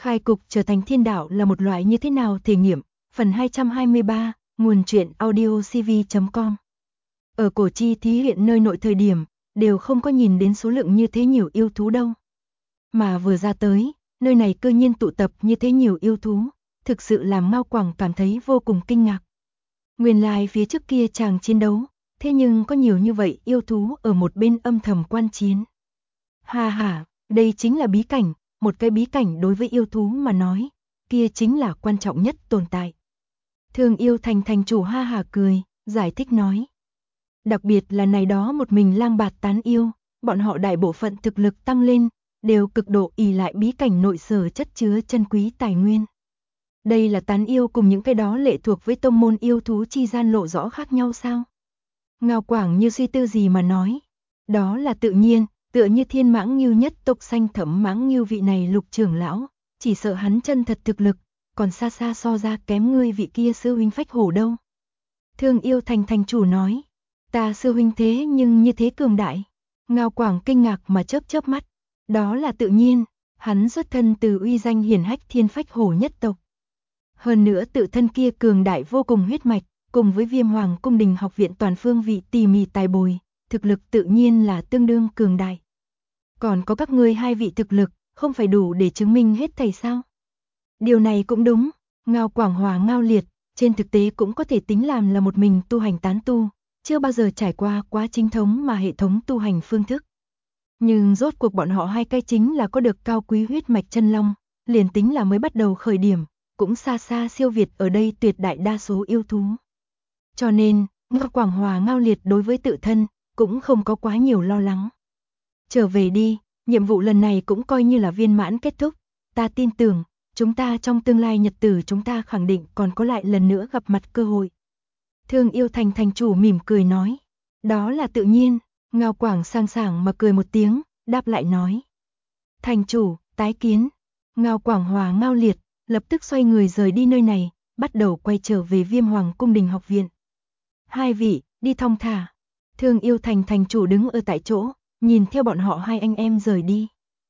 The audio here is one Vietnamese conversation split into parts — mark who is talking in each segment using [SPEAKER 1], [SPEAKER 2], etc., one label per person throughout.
[SPEAKER 1] Khai cục trở thành thiên đạo là một loại như thế nào thể nghiệm, phần 223, nguồn truyện audiocv.com. Ở cổ chi thí huyện nơi nội thời điểm, đều không có nhìn đến số lượng như thế nhiều yêu thú đâu. Mà vừa ra tới, nơi này cơ nhiên tụ tập như thế nhiều yêu thú, thực sự làm Mao Quảng cảm thấy vô cùng kinh ngạc. Nguyên lai phía trước kia chàng chiến đấu, thế nhưng có nhiều như vậy yêu thú ở một bên âm thầm quan chiến. Ha ha, đây chính là bí cảnh, một cái bí cảnh đối với yêu thú mà nói, kia chính là quan trọng nhất tồn tại. Thương Yêu Thành thành chủ ha ha cười, giải thích nói. Đặc biệt là này đó một mình lang bạt tán yêu, bọn họ đại bộ phận thực lực tăng lên, đều cực độ ỷ lại bí cảnh nội sở chất chứa chân quý tài nguyên. Đây là tán yêu cùng những cái đó lệ thuộc với tông môn yêu thú chi gian lộ rõ khác nhau sao? Ngao Quảng như suy tư gì mà nói. Đó là tự nhiên, tựa như Thiên Mãng Ngưu nhất tộc xanh Thẩm Mãng Ngưu vị này Lục trưởng lão, chỉ sợ hắn chân thật thực lực, còn xa xa so ra kém ngươi vị kia sư huynh Phách Hổ đâu. Thương Yêu Thành thành chủ nói, ta sư huynh thế nhưng như thế cường đại. Ngao Quảng kinh ngạc mà chớp chớp mắt, đó là tự nhiên, hắn xuất thân từ uy danh hiển hách Thiên Phách Hổ nhất tộc. Hơn nữa tự thân kia cường đại vô cùng huyết mạch, cùng với Viêm Hoàng cung đình học viện toàn phương vị tỉ mỉ tài bồi, thực lực tự nhiên là tương đương cường đại. Còn có các ngươi hai vị thực lực, không phải đủ để chứng minh hết thảy sao? Điều này cũng đúng, Ngao Quảng Hòa Ngao Liệt, trên thực tế cũng có thể tính làm là một mình tu hành tán tu, chưa bao giờ trải qua quá chính thống mà hệ thống tu hành phương thức. Nhưng rốt cuộc bọn họ hai cái chính là có được cao quý huyết mạch chân long, liền tính là mới bắt đầu khởi điểm, cũng xa xa siêu việt ở đây tuyệt đại đa số yêu thú. Cho nên, Ngao Quảng Hòa Ngao Liệt đối với tự thân, cũng không có quá nhiều lo lắng. Trở về đi, nhiệm vụ lần này cũng coi như là viên mãn kết thúc, ta tin tưởng, chúng ta trong tương lai nhật tử chúng ta khẳng định còn có lại lần nữa gặp mặt cơ hội. Thương Yêu Thành thành chủ mỉm cười nói, đó là tự nhiên, Ngao Quảng sang sảng mà cười một tiếng, đáp lại nói. Thành chủ, tái kiến, Ngao Quảng Hòa Ngao Liệt, lập tức xoay người rời đi nơi này, bắt đầu quay trở về Viêm Hoàng cung đình học viện. Hai vị, đi thong thả. Thương Yêu Thành thành chủ đứng ở tại chỗ, nhìn theo bọn họ hai anh em rời đi.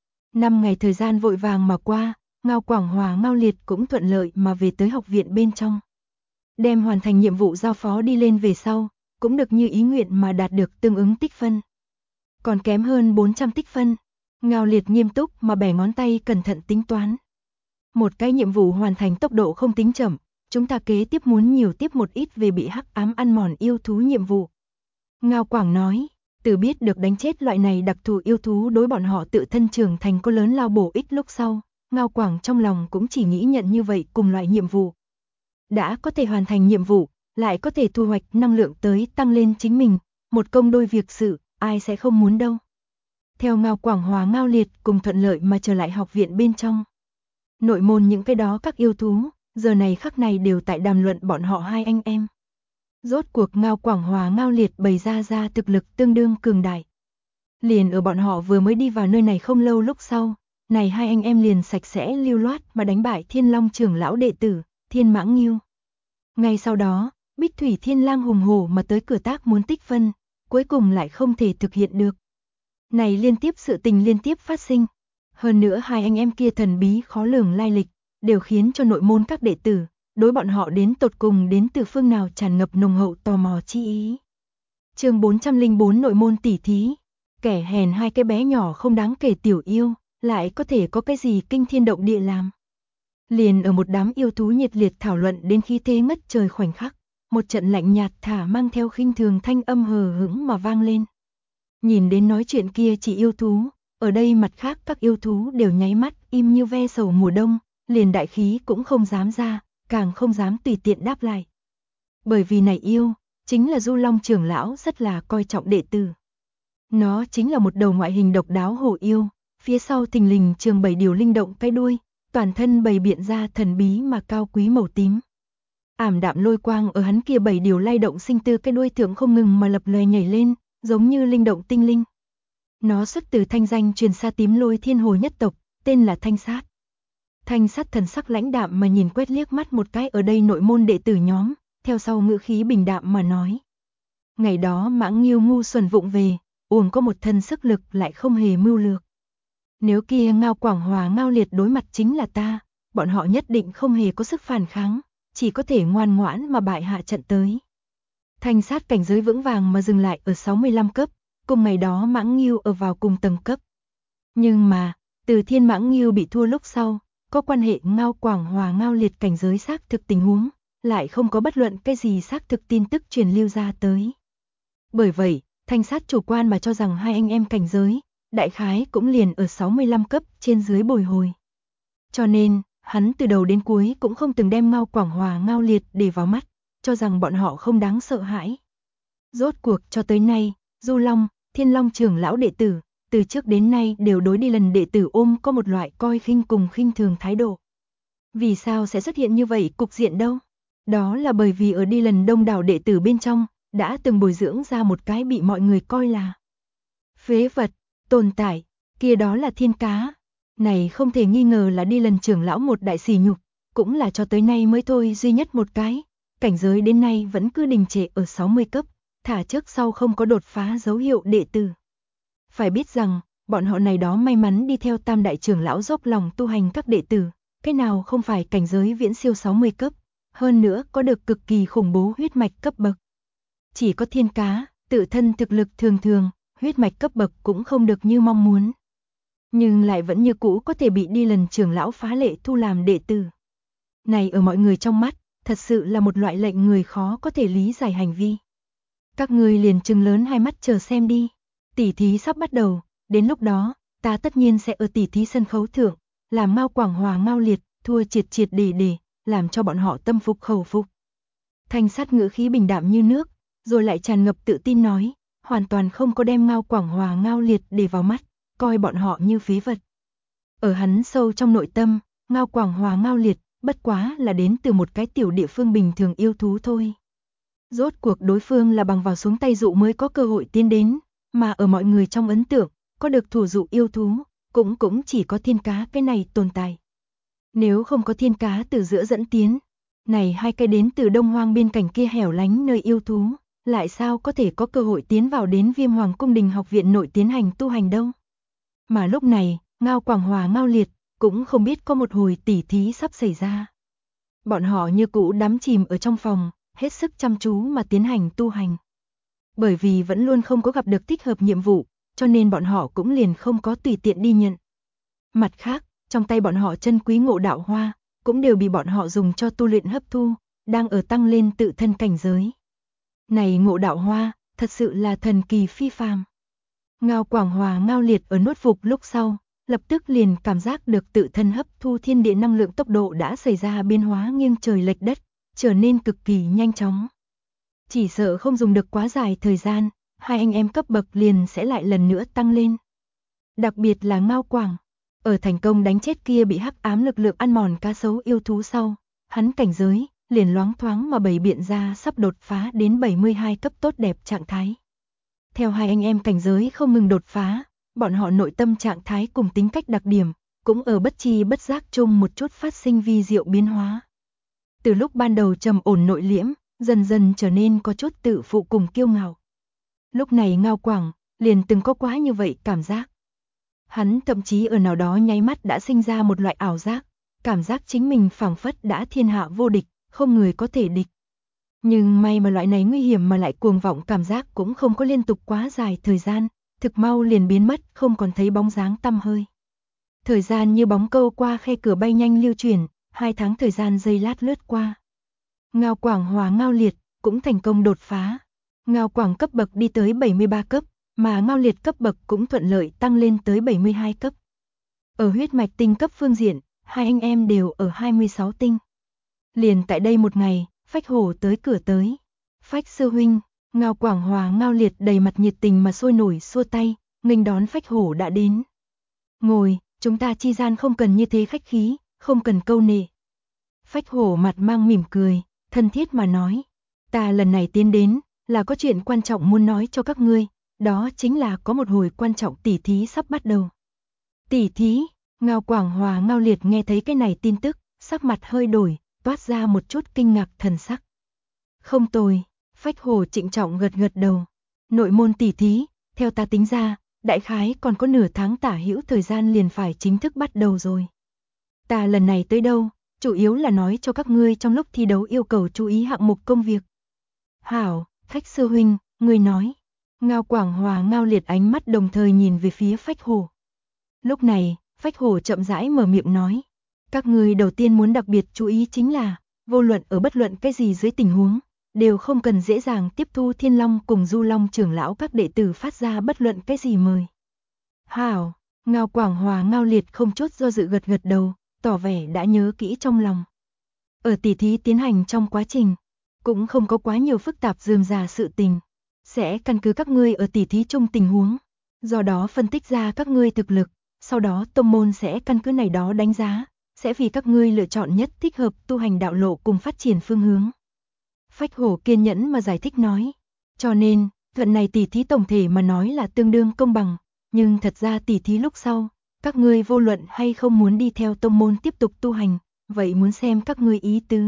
[SPEAKER 1] 5 ngày thời gian vội vàng mà qua, Ngao Quảng Hòa Ngao Liệt cũng thuận lợi mà về tới học viện bên trong. Đem hoàn thành nhiệm vụ giao phó đi lên về sau, cũng được như ý nguyện mà đạt được tương ứng tích phân. Còn kém hơn 400 tích phân, Ngao Liệt nghiêm túc mà bẻ ngón tay cẩn thận tính toán. Một cái nhiệm vụ hoàn thành tốc độ không tính chậm, chúng ta kế tiếp muốn nhiều tiếp một ít về bị hắc ám ăn mòn yêu thú nhiệm vụ. Ngao Quảng nói, từ biết được đánh chết loại này đặc thù yêu thú đối bọn họ tự thân trưởng thành có lớn lao bổ ích lúc sau, Ngao Quảng trong lòng cũng chỉ nghĩ nhận như vậy cùng loại nhiệm vụ. Đã có thể hoàn thành nhiệm vụ, lại có thể thu hoạch năng lượng tới tăng lên chính mình, một công đôi việc sự, ai sẽ không muốn đâu. Theo Ngao Quảng Hòa Ngao Liệt cùng thuận lợi mà trở lại học viện bên trong. Nội môn những cái đó các yêu thú, giờ này khắc này đều tại đàm luận bọn họ hai anh em. Rốt cuộc Ngao Quảng Hòa Ngao Liệt bày ra thực lực tương đương cường đại. Liền ở bọn họ vừa mới đi vào nơi này không lâu lúc sau, này hai anh em liền sạch sẽ lưu loát mà đánh bại Thiên Long trưởng lão đệ tử, Thiên Mãng Ngưu. Ngay sau đó, Bích Thủy Thiên Lang hùng hổ mà tới cửa tác muốn tích phân, cuối cùng lại không thể thực hiện được. Này liên tiếp sự tình liên tiếp phát sinh. Hơn nữa hai anh em kia thần bí khó lường lai lịch, đều khiến cho nội môn các đệ tử, đối bọn họ đến tột cùng đến từ phương nào tràn ngập nồng hậu tò mò chi ý. Chương 404 nội môn tỉ thí, kẻ hèn hai cái bé nhỏ không đáng kể tiểu yêu, lại có thể có cái gì kinh thiên động địa làm. Liền ở một đám yêu thú nhiệt liệt thảo luận đến khí thế ngất trời khoảnh khắc, một trận lạnh nhạt thả mang theo khinh thường thanh âm hờ hững mà vang lên. Nhìn đến nói chuyện kia chỉ yêu thú, ở đây mặt khác các yêu thú đều nháy mắt im như ve sầu mùa đông, liền đại khí cũng không dám ra, càng không dám tùy tiện đáp lại. Bởi vì này yêu, chính là Du Long trưởng lão rất là coi trọng đệ tử. Nó chính là một đầu ngoại hình độc đáo hổ yêu, phía sau thình lình trường 7 điều linh động cái đuôi, toàn thân bày biện ra thần bí mà cao quý màu tím. Ảm đạm lôi quang ở hắn kia 7 điều lay động sinh tư cái đuôi thượng không ngừng mà lập lòe nhảy lên, giống như linh động tinh linh. Nó xuất từ thanh danh truyền xa tím lôi thiên hồ nhất tộc, tên là Thanh Sát. Thanh Sát thần sắc lãnh đạm mà nhìn quét liếc mắt một cái ở đây nội môn đệ tử nhóm, theo sau ngữ khí bình đạm mà nói. Ngày đó Mãng Nghiêu ngu xuẩn vụng về, uổng có một thân sức lực lại không hề mưu lược. Nếu kia Ngao Quảng Hòa Ngao Liệt đối mặt chính là ta, bọn họ nhất định không hề có sức phản kháng, chỉ có thể ngoan ngoãn mà bại hạ trận tới. Thanh sát cảnh giới vững vàng mà dừng lại ở 65 cấp, cùng ngày đó Mãng Ngưu ở vào cùng tầng cấp. Nhưng mà, từ Thiên Mãng Ngưu bị thua lúc sau, có quan hệ Ngao Quảng Hòa Ngao Liệt cảnh giới xác thực tình huống, lại không có bất luận cái gì xác thực tin tức truyền lưu ra tới. Bởi vậy, Thanh sát chủ quan mà cho rằng hai anh em cảnh giới, đại khái cũng liền ở 65 cấp trên dưới bồi hồi. Cho nên, hắn từ đầu đến cuối cũng không từng đem Ngao Quảng Hòa Ngao Liệt để vào mắt, cho rằng bọn họ không đáng sợ hãi. Rốt cuộc cho tới nay, Du Long, Thiên Long trưởng lão đệ tử, từ trước đến nay đều đối đi lần đệ tử ôm có một loại coi khinh cùng khinh thường thái độ. Vì sao sẽ xuất hiện như vậy cục diện đâu? Đó là bởi vì ở đi lần đông đảo đệ tử bên trong, đã từng bồi dưỡng ra một cái bị mọi người coi là phế vật, tồn tại, kia đó là Thiên Cá. Này không thể nghi ngờ là đi lần trưởng lão một đại sỉ nhục, cũng là cho tới nay mới thôi duy nhất một cái, cảnh giới đến nay vẫn cứ đình trệ ở 60 cấp, thả trước sau không có đột phá dấu hiệu đệ tử. Phải biết rằng, bọn họ này đó may mắn đi theo tam đại trưởng lão dốc lòng tu hành các đệ tử, cái nào không phải cảnh giới viễn siêu 60 cấp, hơn nữa có được cực kỳ khủng bố huyết mạch cấp bậc. Chỉ có Thiên Cá, tự thân thực lực thường thường, huyết mạch cấp bậc cũng không được như mong muốn. Nhưng lại vẫn như cũ có thể bị đi lần trưởng lão phá lệ thu làm đệ tử. Này ở mọi người trong mắt, thật sự là một loại lệnh người khó có thể lý giải hành vi. Các người liền trừng lớn hai mắt chờ xem đi. Tỉ thí sắp bắt đầu, đến lúc đó, ta tất nhiên sẽ ở tỉ thí sân khấu thượng, làm Ngao Quảng Hòa Ngao Liệt, thua triệt triệt để, làm cho bọn họ tâm phục khẩu phục. Thanh sát ngữ khí bình đạm như nước, rồi lại tràn ngập tự tin nói, hoàn toàn không có đem Ngao Quảng Hòa Ngao Liệt để vào mắt, coi bọn họ như phế vật. Ở hắn sâu trong nội tâm, Ngao Quảng Hòa Ngao Liệt, bất quá là đến từ một cái tiểu địa phương bình thường yêu thú thôi. Rốt cuộc đối phương là bằng vào xuống tay dụ mới có cơ hội tiến đến, mà ở mọi người trong ấn tượng, có được thủ dụ yêu thú, cũng chỉ có Thiên Cá cái này tồn tại. Nếu không có Thiên Cá từ giữa dẫn tiến, này hai cái đến từ Đông Hoang biên cảnh kia hẻo lánh nơi yêu thú, lại sao có thể có cơ hội tiến vào đến Viêm Hoàng Cung Đình học viện nội tiến hành tu hành đâu. Mà lúc này, Ngao Quảng Hòa Ngao Liệt, cũng không biết có một hồi tỉ thí sắp xảy ra. Bọn họ như cũ đắm chìm ở trong phòng, hết sức chăm chú mà tiến hành tu hành. Bởi vì vẫn luôn không có gặp được thích hợp nhiệm vụ, cho nên bọn họ cũng liền không có tùy tiện đi nhận. Mặt khác, trong tay bọn họ chân quý ngộ đạo hoa, cũng đều bị bọn họ dùng cho tu luyện hấp thu, đang ở tăng lên tự thân cảnh giới. Này ngộ đạo hoa, thật sự là thần kỳ phi phàm. Ngao Quảng Hòa Ngao Liệt ở nuốt phục lúc sau, lập tức liền cảm giác được tự thân hấp thu thiên địa năng lượng tốc độ đã xảy ra biến hóa nghiêng trời lệch đất, trở nên cực kỳ nhanh chóng. Chỉ sợ không dùng được quá dài thời gian, hai anh em cấp bậc liền sẽ lại lần nữa tăng lên. Đặc biệt là Ngao Quảng, ở thành công đánh chết kia bị hắc ám lực lượng ăn mòn cá sấu yêu thú sau, hắn cảnh giới liền loáng thoáng mà bày biện ra sắp đột phá đến 72 cấp tốt đẹp trạng thái. Theo hai anh em cảnh giới không ngừng đột phá, bọn họ nội tâm trạng thái cùng tính cách đặc điểm, cũng ở bất chi bất giác chung một chút phát sinh vi diệu biến hóa. Từ lúc ban đầu trầm ổn nội liễm, dần dần trở nên có chút tự phụ cùng kiêu ngạo. Lúc này Ngao Quảng, liền từng có quá như vậy cảm giác. Hắn thậm chí ở nào đó nháy mắt đã sinh ra một loại ảo giác, cảm giác chính mình phảng phất đã thiên hạ vô địch, không người có thể địch. Nhưng may mà loại này nguy hiểm mà lại cuồng vọng cảm giác cũng không có liên tục quá dài thời gian, thực mau liền biến mất, không còn thấy bóng dáng tăm hơi. Thời gian như bóng câu qua khe cửa bay nhanh lưu chuyển, 2 tháng thời gian giây lát lướt qua. Ngao Quảng Hòa Ngao Liệt cũng thành công đột phá. Ngao Quảng cấp bậc đi tới 73 cấp, mà Ngao Liệt cấp bậc cũng thuận lợi tăng lên tới 72 cấp. Ở huyết mạch tinh cấp phương diện, hai anh em đều ở 26 tinh. Liền tại đây một ngày, Phách Hổ tới cửa tới. Phách sư huynh, Ngao Quảng Hòa Ngao Liệt đầy mặt nhiệt tình mà sôi nổi xua tay, nghênh đón Phách Hổ đã đến. Ngồi, chúng ta chi gian không cần như thế khách khí, không cần câu nệ. Phách Hổ mặt mang mỉm cười, thân thiết mà nói, ta lần này tiến đến, là có chuyện quan trọng muốn nói cho các ngươi, đó chính là có một hồi quan trọng tỉ thí sắp bắt đầu. Tỉ thí, Ngao Quảng Hòa Ngao Liệt nghe thấy cái này tin tức, sắc mặt hơi đổi, toát ra một chút kinh ngạc thần sắc. Không tồi, Phách Hổ trịnh trọng gật gật đầu. Nội môn tỉ thí, theo ta tính ra, đại khái còn có nửa tháng tả hữu thời gian liền phải chính thức bắt đầu rồi. Ta lần này tới đâu, chủ yếu là nói cho các ngươi trong lúc thi đấu yêu cầu chú ý hạng mục công việc. Hảo, Phách sư huynh, ngươi nói. Ngao Quảng Hòa Ngao Liệt ánh mắt đồng thời nhìn về phía Phách Hổ. Lúc này, Phách Hổ chậm rãi mở miệng nói. Các ngươi đầu tiên muốn đặc biệt chú ý chính là, vô luận ở bất luận cái gì dưới tình huống, đều không cần dễ dàng tiếp thu Thiên Long cùng Du Long trưởng lão các đệ tử phát ra bất luận cái gì mời. Hảo, Ngao Quảng Hòa Ngao Liệt không chút do dự gật gật đầu, tỏ vẻ đã nhớ kỹ trong lòng. Ở tỷ thí tiến hành trong quá trình, cũng không có quá nhiều phức tạp rườm rà sự tình, sẽ căn cứ các ngươi ở tỷ thí chung tình huống, do đó phân tích ra các ngươi thực lực, sau đó tông môn sẽ căn cứ này đó đánh giá, sẽ vì các ngươi lựa chọn nhất thích hợp tu hành đạo lộ cùng phát triển phương hướng. Phách Hổ kiên nhẫn mà giải thích nói, cho nên, thuận này tỷ thí tổng thể mà nói là tương đương công bằng, nhưng thật ra tỷ thí lúc sau, các ngươi vô luận hay không muốn đi theo tông môn tiếp tục tu hành, vậy muốn xem các ngươi ý tứ.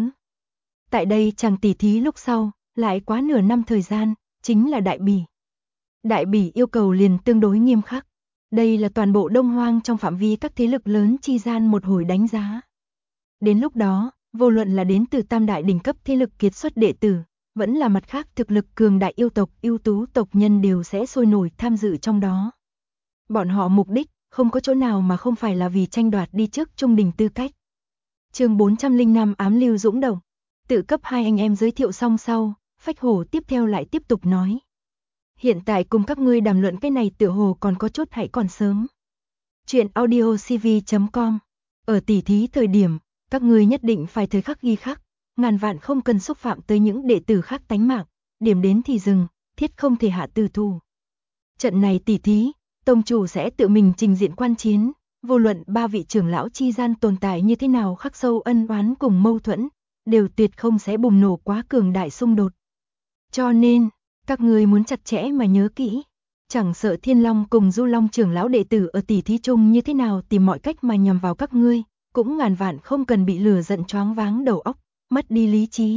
[SPEAKER 1] Tại đây chàng tỷ thí lúc sau, lại quá nửa năm thời gian, chính là đại bỉ. Đại bỉ yêu cầu liền tương đối nghiêm khắc. Đây là toàn bộ Đông Hoang trong phạm vi các thế lực lớn chi gian một hồi đánh giá. Đến lúc đó, vô luận là đến từ tam đại đỉnh cấp thế lực kiệt xuất đệ tử, vẫn là mặt khác thực lực cường đại yêu tộc, ưu tú tộc nhân đều sẽ sôi nổi tham dự trong đó. Bọn họ mục đích, không có chỗ nào mà không phải là vì tranh đoạt đi trước trung đỉnh tư cách. Chương 405 ám lưu dũng động. Tự cấp hai anh em giới thiệu xong sau, Phách Hổ tiếp theo lại tiếp tục nói. Hiện tại cùng các ngươi đàm luận cái này tựa hồ còn có chút hãy còn sớm. Chuyện audiocv.com. Ở tỷ thí thời điểm, các ngươi nhất định phải thời khắc ghi khắc, ngàn vạn không cần xúc phạm tới những đệ tử khác tánh mạng, điểm đến thì dừng, thiết không thể hạ tử thủ. Trận này tỷ thí, tông chủ sẽ tự mình trình diện quan chiến, vô luận ba vị trưởng lão chi gian tồn tại như thế nào khắc sâu ân oán cùng mâu thuẫn, đều tuyệt không sẽ bùng nổ quá cường đại xung đột. Cho nên, các ngươi muốn chặt chẽ mà nhớ kỹ, chẳng sợ Thiên Long cùng Du Long trưởng lão đệ tử ở tỷ thí chung như thế nào tìm mọi cách mà nhằm vào các ngươi, cũng ngàn vạn không cần bị lừa giận choáng váng đầu óc, mất đi lý trí.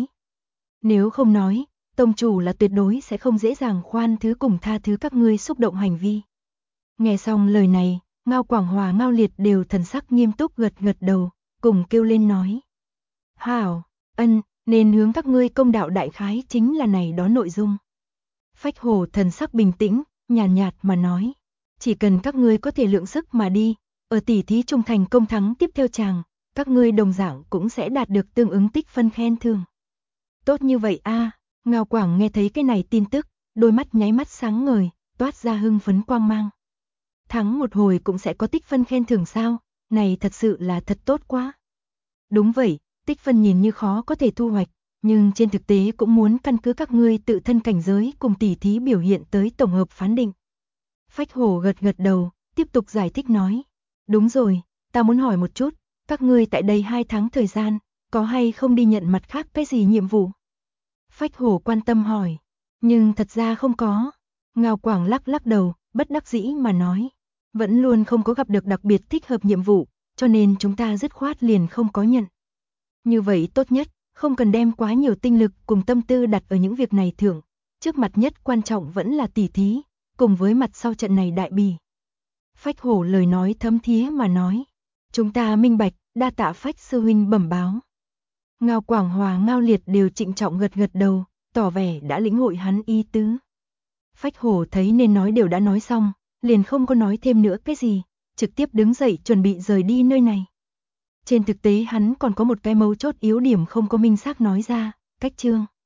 [SPEAKER 1] Nếu không nói, tông chủ là tuyệt đối sẽ không dễ dàng khoan thứ cùng tha thứ các ngươi xúc động hành vi. Nghe xong lời này, Ngao Quảng Hòa Ngao Liệt đều thần sắc nghiêm túc gật gật đầu, cùng kêu lên nói. Hảo, nên hướng các ngươi công đạo đại khái chính là này đó nội dung. Phách Hổ thần sắc bình tĩnh, nhàn nhạt mà nói. Chỉ cần các ngươi có thể lượng sức mà đi, ở tỷ thí trung thành công thắng tiếp theo chàng, các ngươi đồng dạng cũng sẽ đạt được tương ứng tích phân khen thưởng. Tốt như vậy a. Ngao Quảng nghe thấy cái này tin tức, đôi mắt nháy mắt sáng ngời, toát ra hưng phấn quang mang. Thắng một hồi cũng sẽ có tích phân khen thưởng sao, này thật sự là thật tốt quá. Đúng vậy, tích phân nhìn như khó có thể thu hoạch, nhưng trên thực tế cũng muốn căn cứ các ngươi tự thân cảnh giới cùng tỷ thí biểu hiện tới tổng hợp phán định. Phách Hổ gật gật đầu, tiếp tục giải thích nói. Đúng rồi, ta muốn hỏi một chút, các ngươi tại đây 2 tháng thời gian, có hay không đi nhận mặt khác cái gì nhiệm vụ? Phách Hổ quan tâm hỏi, nhưng thật ra không có. Ngao Quảng lắc lắc đầu, bất đắc dĩ mà nói. Vẫn luôn không có gặp được đặc biệt thích hợp nhiệm vụ, cho nên chúng ta dứt khoát liền không có nhận. Như vậy tốt nhất, không cần đem quá nhiều tinh lực cùng tâm tư đặt ở những việc này thưởng. Trước mặt nhất quan trọng vẫn là tỷ thí, cùng với mặt sau trận này đại bỉ. Phách Hổ lời nói thấm thía mà nói. Chúng ta minh bạch, đa tạ Phách sư huynh bẩm báo. Ngao Quảng Hòa Ngao Liệt đều trịnh trọng gật gật đầu, tỏ vẻ đã lĩnh hội hắn ý tứ. Phách Hổ thấy nên nói đều đã nói xong, liền không có nói thêm nữa cái gì, trực tiếp đứng dậy chuẩn bị rời đi nơi này. Trên thực tế hắn còn có một cái mấu chốt yếu điểm không có minh xác nói ra, cách chương.